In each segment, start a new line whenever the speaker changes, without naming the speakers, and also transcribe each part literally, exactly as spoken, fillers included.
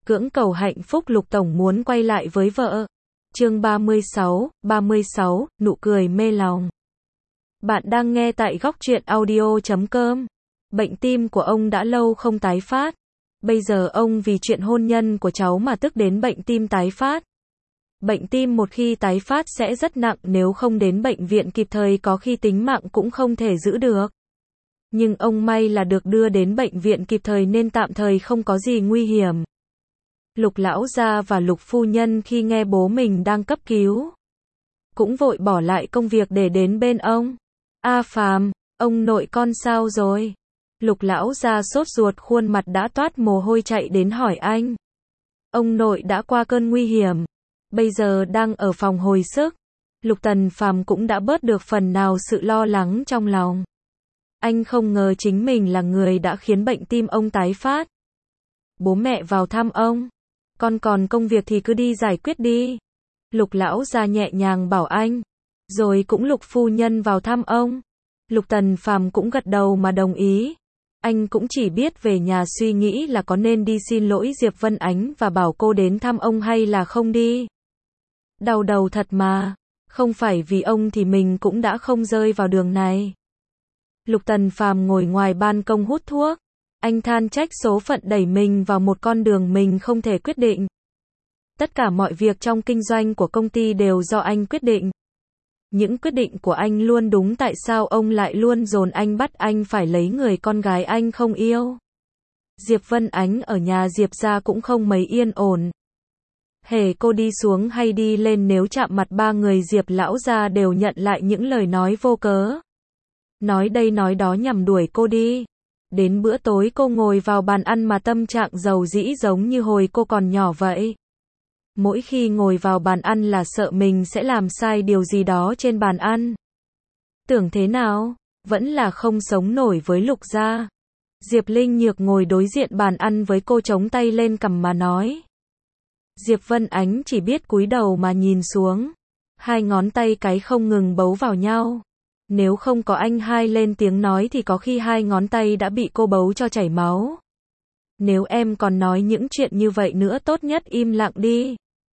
Cưỡng cầu hạnh phúc Lục Tổng muốn quay lại với vợ. Chương ba mươi sáu, ba mươi sáu, nụ cười mê lòng. Bạn đang nghe tại góc truyện audio chấm com. Bệnh tim của ông đã lâu không tái phát. Bây giờ ông vì chuyện hôn nhân của cháu mà tức đến bệnh tim tái phát. Bệnh tim một khi tái phát sẽ rất nặng, nếu không đến bệnh viện kịp thời có khi tính mạng cũng không thể giữ được. Nhưng ông may là được đưa đến bệnh viện kịp thời nên tạm thời không có gì nguy hiểm. Lục lão gia và Lục phu nhân khi nghe bố mình đang cấp cứu, cũng vội bỏ lại công việc để đến bên ông. A Phàm, ông nội con sao rồi? Lục lão gia sốt ruột, khuôn mặt đã toát mồ hôi chạy đến hỏi anh. Ông nội đã qua cơn nguy hiểm, bây giờ đang ở phòng hồi sức. Lục Tần Phàm cũng đã bớt được phần nào sự lo lắng trong lòng. Anh không ngờ chính mình là người đã khiến bệnh tim ông tái phát. Bố mẹ vào thăm ông. Con còn công việc thì cứ đi giải quyết đi. Lục lão gia nhẹ nhàng bảo anh. Rồi cũng Lục phu nhân vào thăm ông. Lục Tần Phàm cũng gật đầu mà đồng ý. Anh cũng chỉ biết về nhà suy nghĩ là có nên đi xin lỗi Diệp Vân Ánh và bảo cô đến thăm ông hay là không đi. Đau đầu thật mà. Không phải vì ông thì mình cũng đã không rơi vào đường này. Lục Tần Phàm ngồi ngoài ban công hút thuốc. Anh than trách số phận đẩy mình vào một con đường mình không thể quyết định. Tất cả mọi việc trong kinh doanh của công ty đều do anh quyết định. Những quyết định của anh luôn đúng, tại sao ông lại luôn dồn anh, bắt anh phải lấy người con gái anh không yêu? Diệp Vân Ánh ở nhà Diệp gia cũng không mấy yên ổn. Hễ cô đi xuống hay đi lên, nếu chạm mặt ba người Diệp lão gia đều nhận lại những lời nói vô cớ. Nói đây nói đó nhằm đuổi cô đi. Đến bữa tối cô ngồi vào bàn ăn mà tâm trạng dầu dĩ giống như hồi cô còn nhỏ vậy. Mỗi khi ngồi vào bàn ăn là sợ mình sẽ làm sai điều gì đó trên bàn ăn. Tưởng thế nào, vẫn là không sống nổi với Lục gia. Diệp Linh Nhược ngồi đối diện bàn ăn với cô, chống tay lên cằm mà nói. Diệp Vân Ánh chỉ biết cúi đầu mà nhìn xuống. Hai ngón tay cái không ngừng bấu vào nhau. Nếu không có anh hai lên tiếng nói thì có khi hai ngón tay đã bị cô bấu cho chảy máu. Nếu em còn nói những chuyện như vậy nữa, tốt nhất im lặng đi.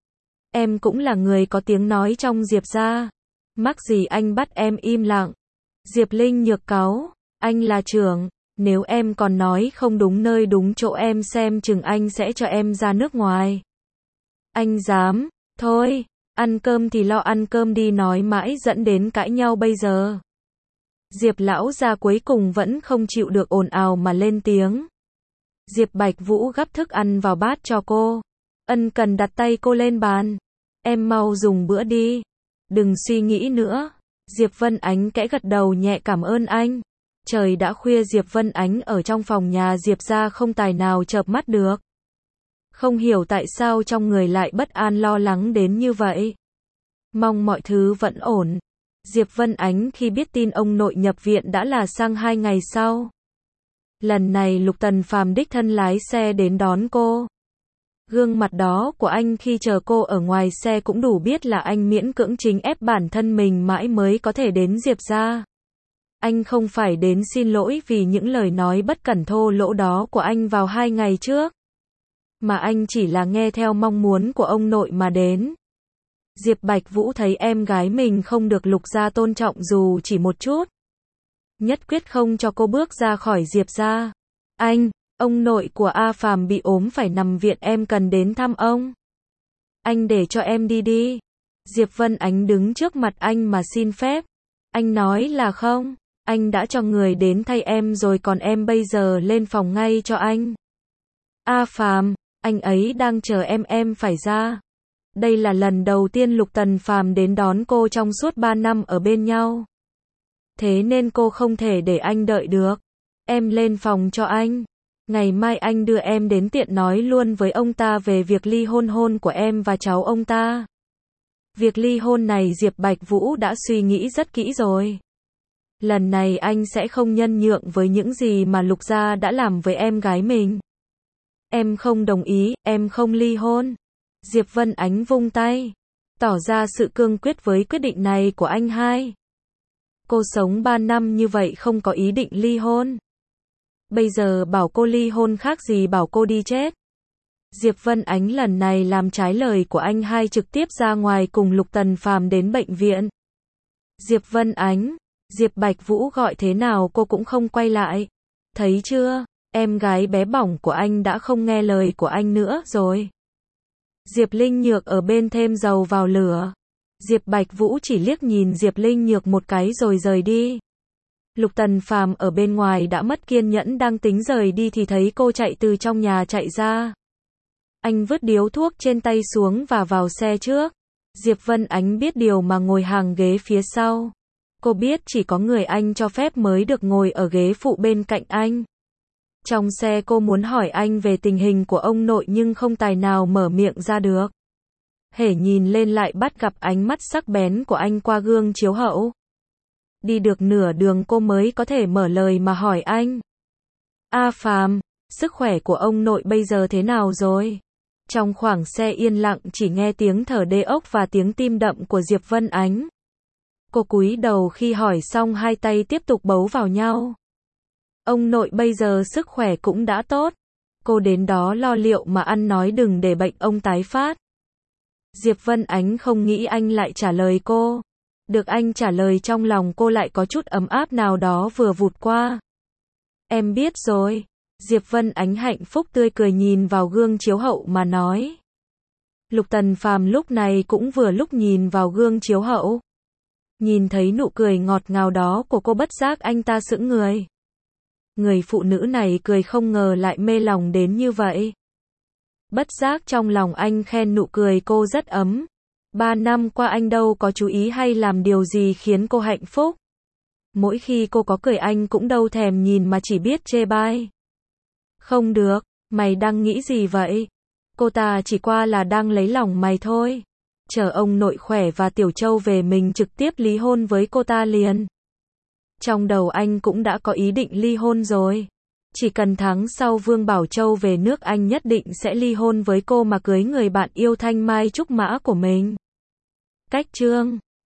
Em cũng là người có tiếng nói trong Diệp gia. Mắc gì anh bắt em im lặng? Diệp Linh Nhược cáu. Anh là trưởng. Nếu em còn nói không đúng nơi đúng chỗ, em xem chừng anh sẽ cho em ra nước ngoài. Anh dám? Thôi, ăn cơm thì lo ăn cơm đi, nói mãi dẫn đến cãi nhau bây giờ. Diệp lão gia cuối cùng vẫn không chịu được ồn ào mà lên tiếng. Diệp Bạch Vũ gắp thức ăn vào bát cho cô. Ân cần đặt tay cô lên bàn. Em mau dùng bữa đi. Đừng suy nghĩ nữa. Diệp Vân Ánh kẽ gật đầu nhẹ, cảm ơn anh. Trời đã khuya, Diệp Vân Ánh ở trong phòng nhà Diệp gia không tài nào chợp mắt được. Không hiểu tại sao trong người lại bất an lo lắng đến như vậy. Mong mọi thứ vẫn ổn. Diệp Vân Ánh khi biết tin ông nội nhập viện đã là sang hai ngày sau. Lần này Lục Tần Phàm đích thân lái xe đến đón cô. Gương mặt đó của anh khi chờ cô ở ngoài xe cũng đủ biết là anh miễn cưỡng chính ép bản thân mình mãi mới có thể đến Diệp gia. Anh không phải đến xin lỗi vì những lời nói bất cẩn thô lỗ đó của anh vào hai ngày trước. Mà anh chỉ là nghe theo mong muốn của ông nội mà đến. Diệp Bạch Vũ thấy em gái mình không được Lục gia tôn trọng dù chỉ một chút. Nhất quyết không cho cô bước ra khỏi Diệp gia. Anh, ông nội của A Phàm bị ốm phải nằm viện, em cần đến thăm ông. Anh để cho em đi đi. Diệp Vân Ánh đứng trước mặt anh mà xin phép. Anh nói là không, anh đã cho người đến thay em rồi, còn em bây giờ lên phòng ngay cho anh. A Phàm, anh ấy đang chờ em, em phải ra. Đây là lần đầu tiên Lục Tần Phàm đến đón cô trong suốt ba năm ở bên nhau. Thế nên cô không thể để anh đợi được. Em lên phòng cho anh. Ngày mai anh đưa em đến, tiện nói luôn với ông ta về việc ly hôn hôn của em và cháu ông ta. Việc ly hôn này Diệp Bạch Vũ đã suy nghĩ rất kỹ rồi. Lần này anh sẽ không nhân nhượng với những gì mà Lục gia đã làm với em gái mình. Em không đồng ý, em không ly hôn. Diệp Vân Ánh vung tay, tỏ ra sự cương quyết với quyết định này của anh hai. Cô sống ba năm như vậy không có ý định ly hôn. Bây giờ bảo cô ly hôn khác gì bảo cô đi chết. Diệp Vân Ánh lần này làm trái lời của anh hai trực tiếp ra ngoài cùng Lục Tần Phàm đến bệnh viện. Diệp Vân Ánh, Diệp Bạch Vũ gọi thế nào cô cũng không quay lại. Thấy chưa, em gái bé bỏng của anh đã không nghe lời của anh nữa rồi. Diệp Linh Nhược ở bên thêm dầu vào lửa. Diệp Bạch Vũ chỉ liếc nhìn Diệp Linh Nhược một cái rồi rời đi. Lục Tần Phàm ở bên ngoài đã mất kiên nhẫn đang tính rời đi thì thấy cô chạy từ trong nhà chạy ra. Anh vứt điếu thuốc trên tay xuống và vào xe trước. Diệp Vân Ánh biết điều mà ngồi hàng ghế phía sau. Cô biết chỉ có người anh cho phép mới được ngồi ở ghế phụ bên cạnh anh. Trong xe cô muốn hỏi anh về tình hình của ông nội nhưng không tài nào mở miệng ra được. Hễ nhìn lên lại bắt gặp ánh mắt sắc bén của anh qua gương chiếu hậu. Đi được nửa đường cô mới có thể mở lời mà hỏi anh. A Phàm, sức khỏe của ông nội bây giờ thế nào rồi? Trong khoảng xe yên lặng chỉ nghe tiếng thở đê ốc và tiếng tim đậm của Diệp Vân Ánh. Cô cúi đầu khi hỏi xong hai tay tiếp tục bấu vào nhau. Ông nội bây giờ sức khỏe cũng đã tốt. Cô đến đó lo liệu mà ăn nói đừng để bệnh ông tái phát. Diệp Vân Ánh không nghĩ anh lại trả lời cô. Được anh trả lời trong lòng cô lại có chút ấm áp nào đó vừa vụt qua. Em biết rồi. Diệp Vân Ánh hạnh phúc tươi cười nhìn vào gương chiếu hậu mà nói. Lục Tần Phàm lúc này cũng vừa lúc nhìn vào gương chiếu hậu. Nhìn thấy nụ cười ngọt ngào đó của cô bất giác anh ta sững người. Người phụ nữ này cười không ngờ lại mê lòng đến như vậy. Bất giác trong lòng anh khen nụ cười cô rất ấm. Ba năm qua anh đâu có chú ý hay làm điều gì khiến cô hạnh phúc. Mỗi khi cô có cười anh cũng đâu thèm nhìn mà chỉ biết chê bai. Không được, mày đang nghĩ gì vậy? Cô ta chỉ qua là đang lấy lòng mày thôi. Chờ ông nội khỏe và Tiểu Châu về mình trực tiếp ly hôn với cô ta liền. Trong đầu anh cũng đã có ý định ly hôn rồi. Chỉ cần tháng sau Vương Bảo Châu về nước anh nhất định sẽ ly hôn với cô mà cưới người bạn yêu thanh mai trúc mã của mình. Cách chương